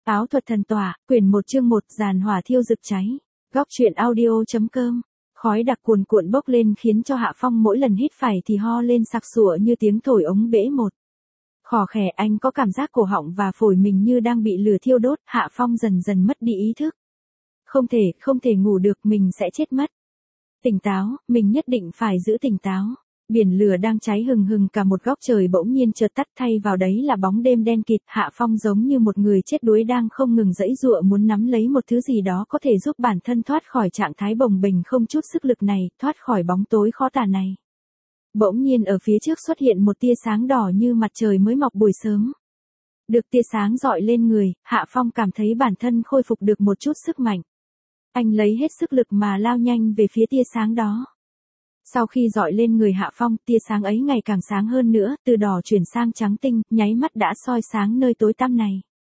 Áo thuật thần tỏa, quyển 1 chương 1, giàn hỏa thiêu rực cháy. Góc truyện audio.com. Khói đặc cuồn cuộn bốc lên khiến cho Hạ Phong mỗi lần hít phải thì ho lên sặc sụa như tiếng thổi ống bể một. Khò khè, anh có cảm giác cổ họng và phổi mình như đang bị lửa thiêu đốt. Hạ Phong dần dần mất đi ý thức. Không thể ngủ được, mình sẽ chết mất. Tỉnh táo, mình nhất định phải giữ tỉnh táo. Biển lửa đang cháy hừng hừng, cả một góc trời bỗng nhiên chợt tắt, thay vào đấy là bóng đêm đen kịt. Hạ Phong giống như một người chết đuối đang không ngừng giãy giụa muốn nắm lấy một thứ gì đó có thể giúp bản thân thoát khỏi trạng thái bồng bềnh không chút sức lực này, thoát khỏi bóng tối khó tả này. Bỗng nhiên ở phía trước xuất hiện một tia sáng đỏ như mặt trời mới mọc buổi sớm. Được tia sáng rọi lên người, Hạ Phong cảm thấy bản thân khôi phục được một chút sức mạnh. Anh lấy hết sức lực mà lao nhanh về phía tia sáng đó. Sau khi dọi lên người Hạ Phong, tia sáng ấy ngày càng sáng hơn nữa, từ đỏ chuyển sang trắng tinh, nháy mắt đã soi sáng nơi tối tăm này.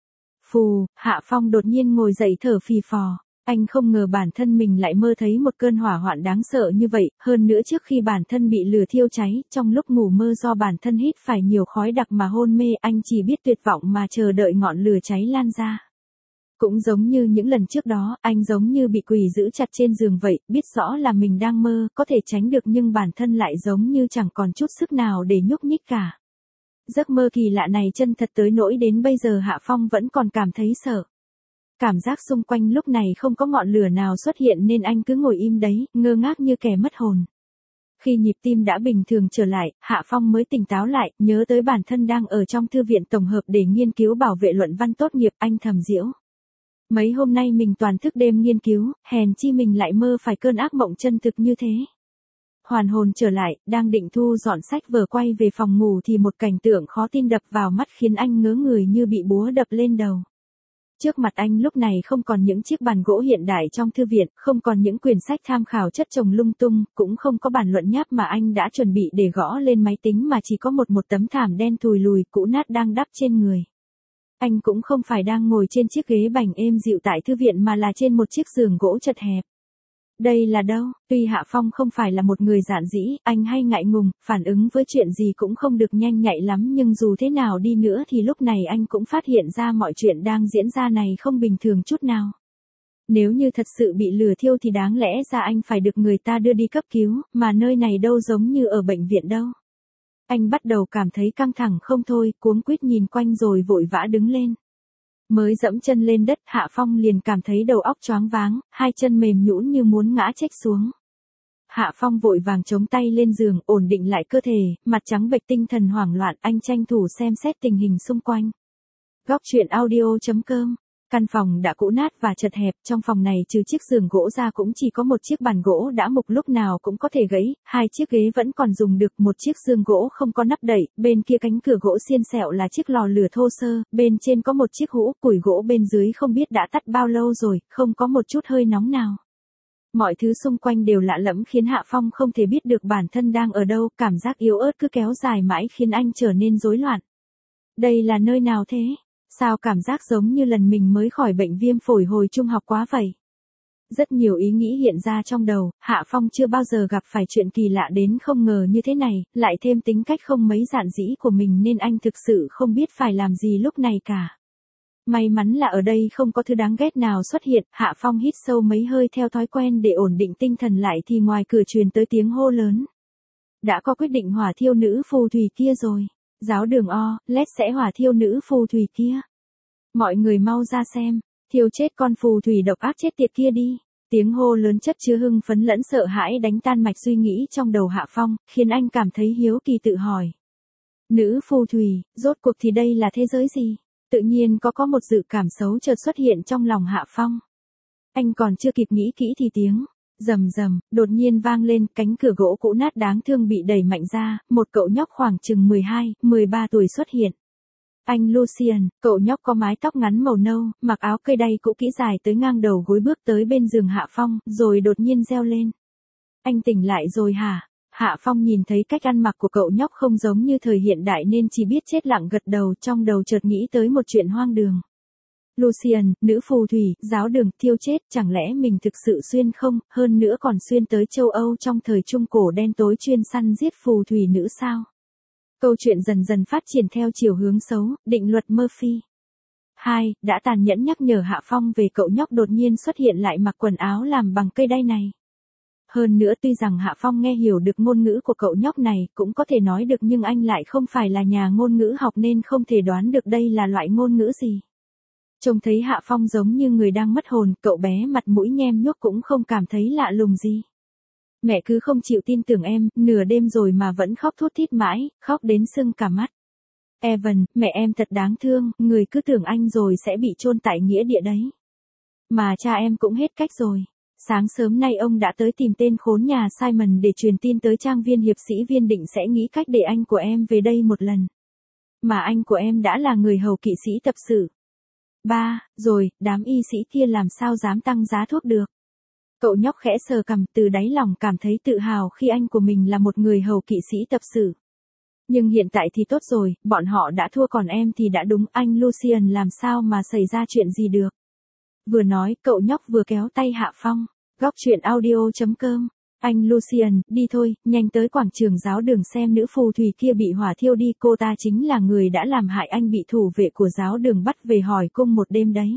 Phù, Hạ Phong đột nhiên ngồi dậy thở phì phò. Anh không ngờ bản thân mình lại mơ thấy một cơn hỏa hoạn đáng sợ như vậy, hơn nữa trước khi bản thân bị lửa thiêu cháy, trong lúc ngủ mơ do bản thân hít phải nhiều khói đặc mà hôn mê, anh chỉ biết tuyệt vọng mà chờ đợi ngọn lửa cháy lan ra. Cũng giống như những lần trước đó, anh giống như bị quỷ giữ chặt trên giường vậy, biết rõ là mình đang mơ, có thể tránh được nhưng bản thân lại giống như chẳng còn chút sức nào để nhúc nhích cả. Giấc mơ kỳ lạ này chân thật tới nỗi đến bây giờ Hạ Phong vẫn còn cảm thấy sợ. Cảm giác xung quanh lúc này không có ngọn lửa nào xuất hiện nên anh cứ ngồi im đấy, ngơ ngác như kẻ mất hồn. Khi nhịp tim đã bình thường trở lại, Hạ Phong mới tỉnh táo lại, nhớ tới bản thân đang ở trong thư viện tổng hợp để nghiên cứu bảo vệ luận văn tốt nghiệp, anh thầm giễu. Mấy hôm nay mình toàn thức đêm nghiên cứu, hèn chi mình lại mơ phải cơn ác mộng chân thực như thế. Hoàn hồn trở lại, đang định thu dọn sách vở quay về phòng ngủ thì một cảnh tượng khó tin đập vào mắt khiến anh ngớ người như bị búa đập lên đầu. Trước mặt anh lúc này không còn những chiếc bàn gỗ hiện đại trong thư viện, không còn những quyển sách tham khảo chất chồng lung tung, cũng không có bản luận nháp mà anh đã chuẩn bị để gõ lên máy tính mà chỉ có một tấm thảm đen thùi lùi cũ nát đang đắp trên người. Anh cũng không phải đang ngồi trên chiếc ghế bành êm dịu tại thư viện mà là trên một chiếc giường gỗ chật hẹp. Đây là đâu? Tuy Hạ Phong không phải là một người dạn dĩ, anh hay ngại ngùng, phản ứng với chuyện gì cũng không được nhanh nhạy lắm, nhưng dù thế nào đi nữa thì lúc này anh cũng phát hiện ra mọi chuyện đang diễn ra này không bình thường chút nào. Nếu như thật sự bị lửa thiêu thì đáng lẽ ra anh phải được người ta đưa đi cấp cứu, mà nơi này đâu giống như ở bệnh viện đâu. Anh bắt đầu cảm thấy căng thẳng không thôi, cuống quýt nhìn quanh rồi vội vã đứng lên. Mới dẫm chân lên đất, Hạ Phong liền cảm thấy đầu óc choáng váng, hai chân mềm nhũn như muốn ngã chếch xuống. Hạ Phong vội vàng chống tay lên giường, ổn định lại cơ thể, mặt trắng bệch tinh thần hoảng loạn, anh tranh thủ xem xét tình hình xung quanh. Góc truyện audio.com. Căn phòng đã cũ nát và chật hẹp, trong phòng này trừ chiếc giường gỗ ra cũng chỉ có một chiếc bàn gỗ đã mục lúc nào cũng có thể gãy, hai chiếc ghế vẫn còn dùng được, một chiếc giường gỗ không có nắp đậy, bên kia cánh cửa gỗ xiên xẹo là chiếc lò lửa thô sơ, bên trên có một chiếc hũ củi gỗ bên dưới không biết đã tắt bao lâu rồi, không có một chút hơi nóng nào. Mọi thứ xung quanh đều lạ lẫm khiến Hạ Phong không thể biết được bản thân đang ở đâu, cảm giác yếu ớt cứ kéo dài mãi khiến anh trở nên rối loạn. Đây là nơi nào thế? Sao cảm giác giống như lần mình mới khỏi bệnh viêm phổi hồi trung học quá vậy? Rất nhiều ý nghĩ hiện ra trong đầu, Hạ Phong chưa bao giờ gặp phải chuyện kỳ lạ đến không ngờ như thế này, lại thêm tính cách không mấy dạn dĩ của mình nên anh thực sự không biết phải làm gì lúc này cả. May mắn là ở đây không có thứ đáng ghét nào xuất hiện, Hạ Phong hít sâu mấy hơi theo thói quen để ổn định tinh thần lại thì ngoài cửa truyền tới tiếng hô lớn. Đã có quyết định hỏa thiêu nữ phù thủy kia rồi. Giáo đường lét sẽ hỏa thiêu nữ phù thủy kia. Mọi người mau ra xem, thiêu chết con phù thủy độc ác chết tiệt kia đi. Tiếng hô lớn chất chứa hưng phấn lẫn sợ hãi đánh tan mạch suy nghĩ trong đầu Hạ Phong, khiến anh cảm thấy hiếu kỳ tự hỏi. Nữ phù thủy, rốt cuộc thì đây là thế giới gì? Tự nhiên có một dự cảm xấu chợt xuất hiện trong lòng Hạ Phong. Anh còn chưa kịp nghĩ kỹ thì tiếng rầm rầm đột nhiên vang lên, cánh cửa gỗ cũ nát đáng thương bị đẩy mạnh ra, một cậu nhóc khoảng chừng 12, 13 tuổi xuất hiện. Anh Lucian, cậu nhóc có mái tóc ngắn màu nâu, mặc áo cây đay cũ kỹ dài tới ngang đầu gối bước tới bên giường Hạ Phong, rồi đột nhiên reo lên. Anh tỉnh lại rồi hả? Hạ Phong nhìn thấy cách ăn mặc của cậu nhóc không giống như thời hiện đại nên chỉ biết chết lặng gật đầu, trong đầu chợt nghĩ tới một chuyện hoang đường. Lucian, nữ phù thủy, giáo đường, thiêu chết, chẳng lẽ mình thực sự xuyên không, hơn nữa còn xuyên tới châu Âu trong thời Trung Cổ đen tối chuyên săn giết phù thủy nữ sao? Câu chuyện dần dần phát triển theo chiều hướng xấu, định luật Murphy. 2. Đã tàn nhẫn nhắc nhở Hạ Phong về cậu nhóc đột nhiên xuất hiện lại mặc quần áo làm bằng cây đay này. Hơn nữa tuy rằng Hạ Phong nghe hiểu được ngôn ngữ của cậu nhóc này cũng có thể nói được nhưng anh lại không phải là nhà ngôn ngữ học nên không thể đoán được đây là loại ngôn ngữ gì. Trông thấy Hạ Phong giống như người đang mất hồn, cậu bé mặt mũi nhem nhuốc cũng không cảm thấy lạ lùng gì. Mẹ cứ không chịu tin tưởng em, nửa đêm rồi mà vẫn khóc thút thít mãi, khóc đến sưng cả mắt. Evan, mẹ em thật đáng thương, người cứ tưởng anh rồi sẽ bị chôn tại nghĩa địa đấy. Mà cha em cũng hết cách rồi. Sáng sớm nay ông đã tới tìm tên khốn nhà Simon để truyền tin tới trang viên hiệp sĩ Viên định sẽ nghĩ cách để anh của em về đây một lần. Mà anh của em đã là người hầu kỵ sĩ tập sự. 3. Rồi, đám y sĩ kia làm sao dám tăng giá thuốc được. Cậu nhóc khẽ sờ cằm, từ đáy lòng cảm thấy tự hào khi anh của mình là một người hầu kỵ sĩ tập sự. Nhưng hiện tại thì tốt rồi, bọn họ đã thua còn em thì đã đúng, anh Lucian làm sao mà xảy ra chuyện gì được. Vừa nói, cậu nhóc vừa kéo tay Hạ Phong. Góc truyện audio.com. Anh Lucian, đi thôi, nhanh tới quảng trường giáo đường xem nữ phù thủy kia bị hỏa thiêu đi, cô ta chính là người đã làm hại anh bị thủ vệ của giáo đường bắt về hỏi cung một đêm đấy.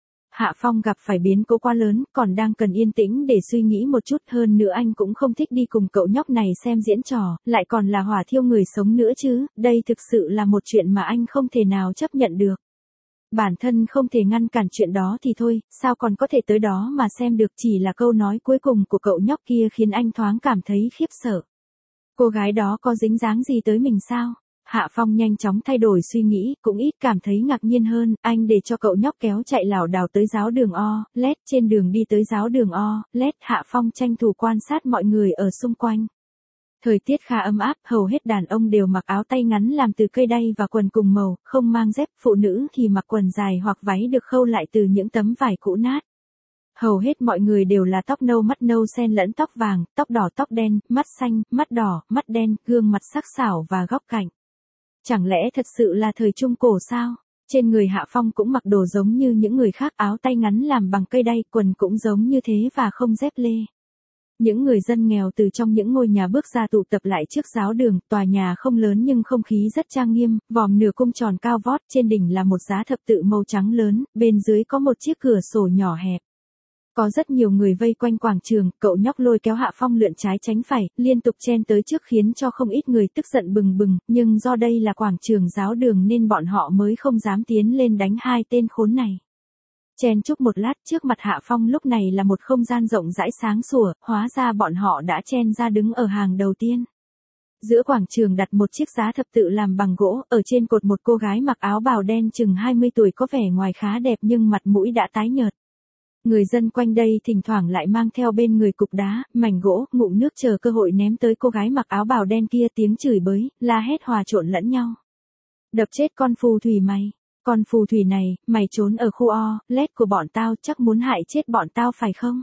Hạ Phong gặp phải biến cố quá lớn, còn đang cần yên tĩnh để suy nghĩ một chút, hơn nữa anh cũng không thích đi cùng cậu nhóc này xem diễn trò, lại còn là hỏa thiêu người sống nữa chứ, đây thực sự là một chuyện mà anh không thể nào chấp nhận được. Bản thân không thể ngăn cản chuyện đó thì thôi, sao còn có thể tới đó mà xem được, chỉ là câu nói cuối cùng của cậu nhóc kia khiến anh thoáng cảm thấy khiếp sợ. Cô gái đó có dính dáng gì tới mình sao? Hạ Phong nhanh chóng thay đổi suy nghĩ, cũng ít cảm thấy ngạc nhiên hơn, anh để cho cậu nhóc kéo chạy lảo đảo tới giáo đường O.Let, trên đường đi tới giáo đường O.Let, Hạ Phong tranh thủ quan sát mọi người ở xung quanh. Thời tiết khá ấm áp, hầu hết đàn ông đều mặc áo tay ngắn làm từ cây đay và quần cùng màu, không mang dép, phụ nữ thì mặc quần dài hoặc váy được khâu lại từ những tấm vải cũ nát. Hầu hết mọi người đều là tóc nâu mắt nâu xen lẫn tóc vàng, tóc đỏ tóc đen, mắt xanh, mắt đỏ, mắt đen, gương mặt sắc sảo và góc cạnh. Chẳng lẽ thật sự là thời Trung Cổ sao? Trên người Hạ Phong cũng mặc đồ giống như những người khác, áo tay ngắn làm bằng cây đay, quần cũng giống như thế và không dép lê. Những người dân nghèo từ trong những ngôi nhà bước ra tụ tập lại trước giáo đường, tòa nhà không lớn nhưng không khí rất trang nghiêm, vòm nửa cung tròn cao vót, trên đỉnh là một giá thập tự màu trắng lớn, bên dưới có một chiếc cửa sổ nhỏ hẹp. Có rất nhiều người vây quanh quảng trường, cậu nhóc lôi kéo Hạ Phong lượn trái tránh phải, liên tục chen tới trước khiến cho không ít người tức giận bừng bừng, nhưng do đây là quảng trường giáo đường nên bọn họ mới không dám tiến lên đánh hai tên khốn này. Chen chúc một lát, trước mặt Hạ Phong lúc này là một không gian rộng rãi sáng sủa, hóa ra bọn họ đã chen ra đứng ở hàng đầu tiên. Giữa quảng trường đặt một chiếc giá thập tự làm bằng gỗ, ở trên cột một cô gái mặc áo bào đen chừng 20 tuổi có vẻ ngoài khá đẹp nhưng mặt mũi đã tái nhợt. Người dân quanh đây thỉnh thoảng lại mang theo bên người cục đá, mảnh gỗ, ngụm nước chờ cơ hội ném tới cô gái mặc áo bào đen kia, tiếng chửi bới, la hét hòa trộn lẫn nhau. Đập chết con phù thủy mày! Con phù thủy này, mày trốn ở khu O.Let của bọn tao, chắc muốn hại chết bọn tao phải không?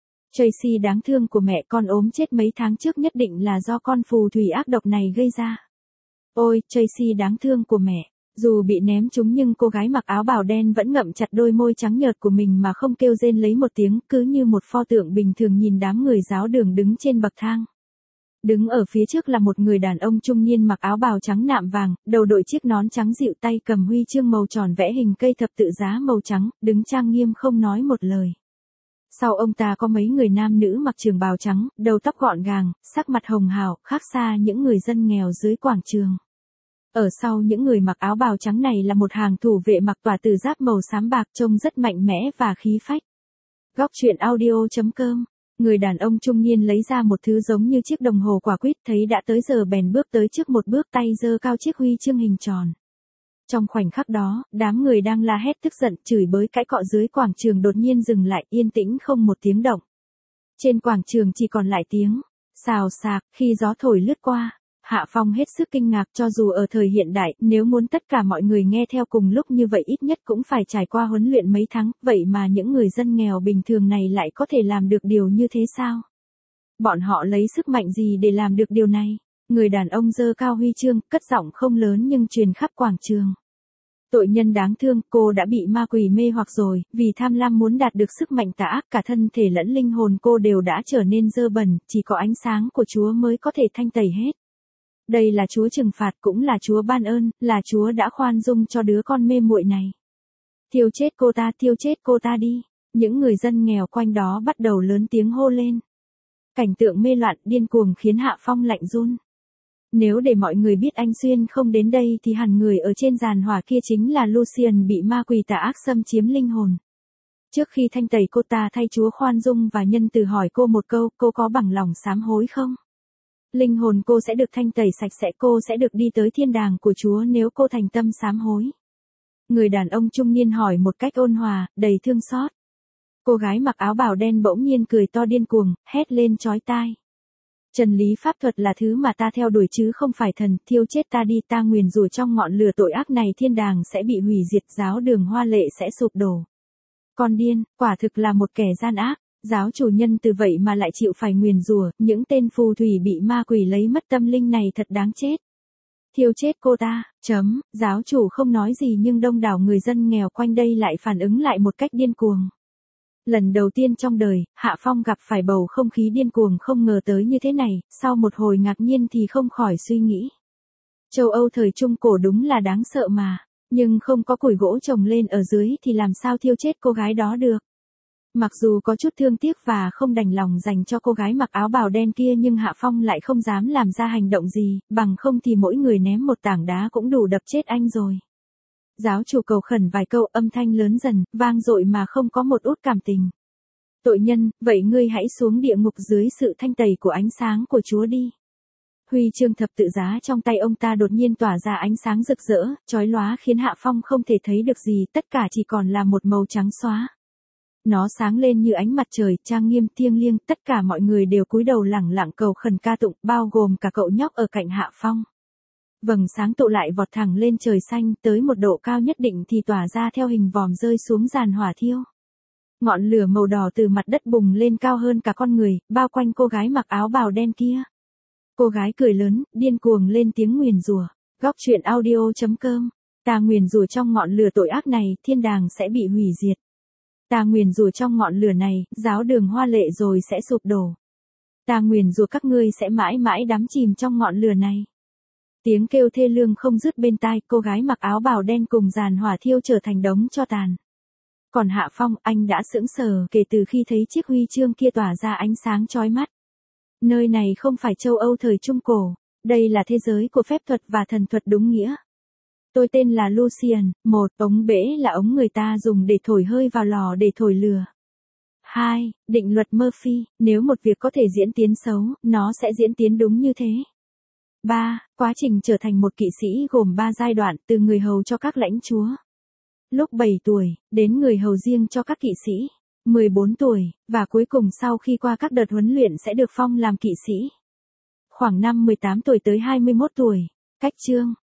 Tracy đáng thương của mẹ, con ốm chết mấy tháng trước nhất định là do con phù thủy ác độc này gây ra. Ôi, Tracy đáng thương của mẹ. Dù bị ném trúng nhưng cô gái mặc áo bào đen vẫn ngậm chặt đôi môi trắng nhợt của mình mà không kêu rên lấy một tiếng, cứ như một pho tượng bình thường nhìn đám người giáo đường đứng trên bậc thang. Đứng ở phía trước là một người đàn ông trung niên mặc áo bào trắng nạm vàng, đầu đội chiếc nón trắng dịu, tay cầm huy chương màu tròn vẽ hình cây thập tự giá màu trắng, đứng trang nghiêm không nói một lời. Sau ông ta có mấy người nam nữ mặc trường bào trắng, đầu tóc gọn gàng, sắc mặt hồng hào, khác xa những người dân nghèo dưới quảng trường. Ở sau những người mặc áo bào trắng này là một hàng thủ vệ mặc tỏa tử giáp màu xám bạc, trông rất mạnh mẽ và khí phách. Góc truyện audio.com. Người đàn ông trung niên lấy ra một thứ giống như chiếc đồng hồ quả quýt, thấy đã tới giờ bèn bước tới trước một bước, tay giơ cao chiếc huy chương hình tròn. Trong khoảnh khắc đó, đám người đang la hét tức giận, chửi bới cãi cọ dưới quảng trường đột nhiên dừng lại, yên tĩnh không một tiếng động. Trên quảng trường chỉ còn lại tiếng xào xạc khi gió thổi lướt qua. Hạ Phong hết sức kinh ngạc, cho dù ở thời hiện đại, nếu muốn tất cả mọi người nghe theo cùng lúc như vậy ít nhất cũng phải trải qua huấn luyện mấy tháng, vậy mà những người dân nghèo bình thường này lại có thể làm được điều như thế sao? Bọn họ lấy sức mạnh gì để làm được điều này? Người đàn ông giơ cao huy chương, cất giọng không lớn nhưng truyền khắp quảng trường. Tội nhân đáng thương, cô đã bị ma quỷ mê hoặc rồi, vì tham lam muốn đạt được sức mạnh tà ác, cả thân thể lẫn linh hồn cô đều đã trở nên dơ bẩn, chỉ có ánh sáng của Chúa mới có thể thanh tẩy hết. Đây là Chúa trừng phạt, cũng là Chúa ban ơn, là Chúa đã khoan dung cho đứa con mê muội này. Thiêu chết cô ta, thiêu chết cô ta đi. Những người dân nghèo quanh đó bắt đầu lớn tiếng hô lên. Cảnh tượng mê loạn điên cuồng khiến Hạ Phong lạnh run. Nếu để mọi người biết anh Xuyên không đến đây thì hẳn người ở trên giàn hỏa kia chính là Lucian bị ma quỷ tà ác xâm chiếm linh hồn. Trước khi thanh tẩy cô ta thay Chúa khoan dung và nhân từ hỏi cô một câu, cô có bằng lòng sám hối không? Linh hồn cô sẽ được thanh tẩy sạch sẽ, cô sẽ được đi tới thiên đàng của Chúa nếu cô thành tâm sám hối. Người đàn ông trung niên hỏi một cách ôn hòa, đầy thương xót. Cô gái mặc áo bào đen bỗng nhiên cười to điên cuồng, hét lên chói tai. Trần lý pháp thuật là thứ mà ta theo đuổi chứ không phải thần, thiêu chết ta đi, ta nguyền rủa trong ngọn lửa tội ác này thiên đàng sẽ bị hủy diệt, giáo đường Hoa Lệ sẽ sụp đổ. Con điên, quả thực là một kẻ gian ác, giáo chủ nhân từ vậy mà lại chịu phải nguyền rủa, những tên phù thủy bị ma quỷ lấy mất tâm linh này thật đáng chết. Thiêu chết cô ta, giáo chủ không nói gì nhưng đông đảo người dân nghèo quanh đây lại phản ứng lại một cách điên cuồng. Lần đầu tiên trong đời, Hạ Phong gặp phải bầu không khí điên cuồng không ngờ tới như thế này, sau một hồi ngạc nhiên thì không khỏi suy nghĩ. Châu Âu thời Trung Cổ đúng là đáng sợ mà, nhưng không có củi gỗ trồng lên ở dưới thì làm sao thiêu chết cô gái đó được. Mặc dù có chút thương tiếc và không đành lòng dành cho cô gái mặc áo bào đen kia nhưng Hạ Phong lại không dám làm ra hành động gì, bằng không thì mỗi người ném một tảng đá cũng đủ đập chết anh rồi. Giáo chủ cầu khẩn vài câu, âm thanh lớn dần, vang dội mà không có một út cảm tình. Tội nhân, vậy ngươi hãy xuống địa ngục dưới sự thanh tẩy của ánh sáng của Chúa đi. Huy chương thập tự giá trong tay ông ta đột nhiên tỏa ra ánh sáng rực rỡ, chói lóa khiến Hạ Phong không thể thấy được gì, tất cả chỉ còn là một màu trắng xóa. Nó sáng lên như ánh mặt trời, trang nghiêm thiêng liêng, tất cả mọi người đều cúi đầu lẳng lặng cầu khẩn ca tụng, bao gồm cả cậu nhóc ở cạnh Hạ Phong. Vầng sáng tụ lại vọt thẳng lên trời xanh, tới một độ cao nhất định thì tỏa ra theo hình vòm rơi xuống giàn hỏa thiêu. Ngọn lửa màu đỏ từ mặt đất bùng lên cao hơn cả con người, bao quanh cô gái mặc áo bào đen kia. Cô gái cười lớn, điên cuồng lên tiếng nguyền rủa. Góc truyện audio.com. Ta nguyền rủa trong ngọn lửa tội ác này, thiên đàng sẽ bị hủy diệt. Ta nguyền rủa trong ngọn lửa này, giáo đường Hoa Lệ rồi sẽ sụp đổ. Ta nguyền rủa các ngươi sẽ mãi mãi đắm chìm trong ngọn lửa này. Tiếng kêu thê lương không dứt bên tai, cô gái mặc áo bào đen cùng giàn hỏa thiêu trở thành đống tro tàn. Còn Hạ Phong, anh đã sững sờ kể từ khi thấy chiếc huy chương kia tỏa ra ánh sáng chói mắt. Nơi này không phải châu Âu thời Trung Cổ, đây là thế giới của phép thuật và thần thuật đúng nghĩa. Tôi tên là Lucian, ống bể là ống người ta dùng để thổi hơi vào lò để thổi lửa. 2. Định luật Murphy, nếu một việc có thể diễn tiến xấu, nó sẽ diễn tiến đúng như thế. 3. Quá trình trở thành một kỵ sĩ gồm 3 giai đoạn, từ người hầu cho các lãnh chúa. Lúc 7 tuổi, đến người hầu riêng cho các kỵ sĩ. 14 tuổi, và cuối cùng sau khi qua các đợt huấn luyện sẽ được phong làm kỵ sĩ. Khoảng năm 18 tuổi tới 21 tuổi. Cách chương